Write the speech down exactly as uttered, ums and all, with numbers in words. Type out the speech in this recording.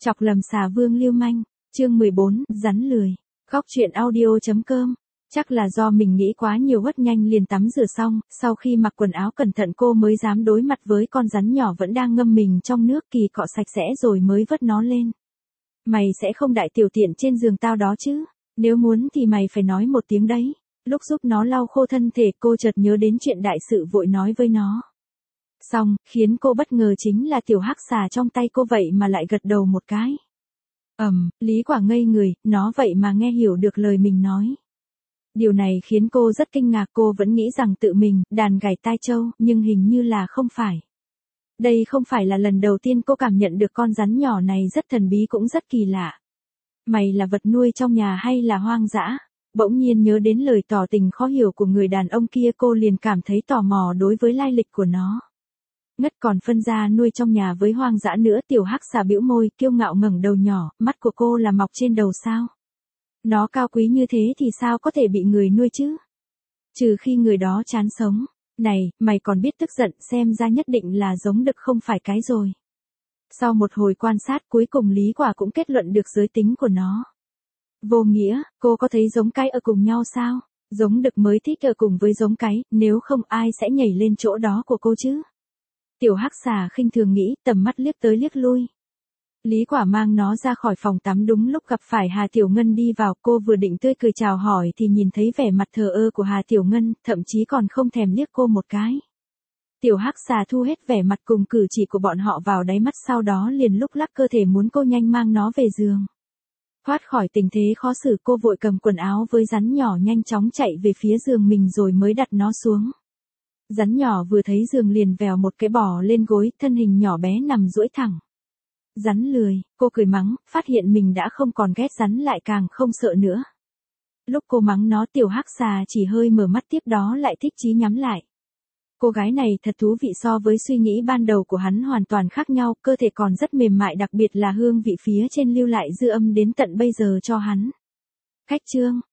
Chọc lầm xà vương lưu manh, chương mười bốn, rắn lười. Góc truyện audio chấm com. Chắc là do mình nghĩ quá nhiều, hất nhanh liền tắm rửa xong, sau khi mặc quần áo cẩn thận cô mới dám đối mặt với con rắn nhỏ vẫn đang ngâm mình trong nước, kỳ cọ sạch sẽ rồi mới vớt nó lên. Mày sẽ không đại tiểu tiện trên giường tao đó chứ? Nếu muốn thì mày phải nói một tiếng đấy. Lúc giúp nó lau khô thân thể, cô chợt nhớ đến chuyện đại sự vội nói với nó. Xong, khiến cô bất ngờ chính là tiểu hắc xà trong tay cô vậy mà lại gật đầu một cái. Ầm, um, Lý Quả ngây người, nó vậy mà nghe hiểu được lời mình nói. Điều này khiến cô rất kinh ngạc, cô vẫn nghĩ rằng tự mình, đàn gảy tai trâu, nhưng hình như là không phải. Đây không phải là lần đầu tiên cô cảm nhận được con rắn nhỏ này rất thần bí cũng rất kỳ lạ. Mày là vật nuôi trong nhà hay là hoang dã? Bỗng nhiên nhớ đến lời tỏ tình khó hiểu của người đàn ông kia, cô liền cảm thấy tò mò đối với lai lịch của nó. Ngất còn phân ra nuôi trong nhà với hoang dã nữa. Tiểu hắc xà bĩu môi, kiêu ngạo ngẩng đầu nhỏ, mắt của cô là mọc trên đầu sao? Nó cao quý như thế thì sao có thể bị người nuôi chứ? Trừ khi người đó chán sống. Này, mày còn biết tức giận, xem ra nhất định là giống đực không phải cái rồi. Sau một hồi quan sát, cuối cùng Lý Quả cũng kết luận được giới tính của nó. Vô nghĩa, cô có thấy giống cái ở cùng nhau sao? Giống đực mới thích ở cùng với giống cái, nếu không ai sẽ nhảy lên chỗ đó của cô chứ? Tiểu hắc xà khinh thường nghĩ, tầm mắt liếc tới liếc lui. Lý Quả mang nó ra khỏi phòng tắm đúng lúc gặp phải Hà Tiểu Ngân đi vào, cô vừa định tươi cười chào hỏi thì nhìn thấy vẻ mặt thờ ơ của Hà Tiểu Ngân, thậm chí còn không thèm liếc cô một cái. Tiểu hắc xà thu hết vẻ mặt cùng cử chỉ của bọn họ vào đáy mắt, sau đó liền lúc lắc cơ thể muốn cô nhanh mang nó về giường. Thoát khỏi tình thế khó xử, cô vội cầm quần áo với rắn nhỏ nhanh chóng chạy về phía giường mình rồi mới đặt nó xuống. Rắn nhỏ vừa thấy giường liền vèo một cái bò lên gối, thân hình nhỏ bé nằm duỗi thẳng. Rắn lười, cô cười mắng, phát hiện mình đã không còn ghét rắn lại càng không sợ nữa. Lúc cô mắng nó, tiểu hắc xà chỉ hơi mở mắt, tiếp đó lại thích chí nhắm lại. Cô gái này thật thú vị, so với suy nghĩ ban đầu của hắn hoàn toàn khác nhau, cơ thể còn rất mềm mại, đặc biệt là hương vị phía trên lưu lại dư âm đến tận bây giờ cho hắn. Khách trương,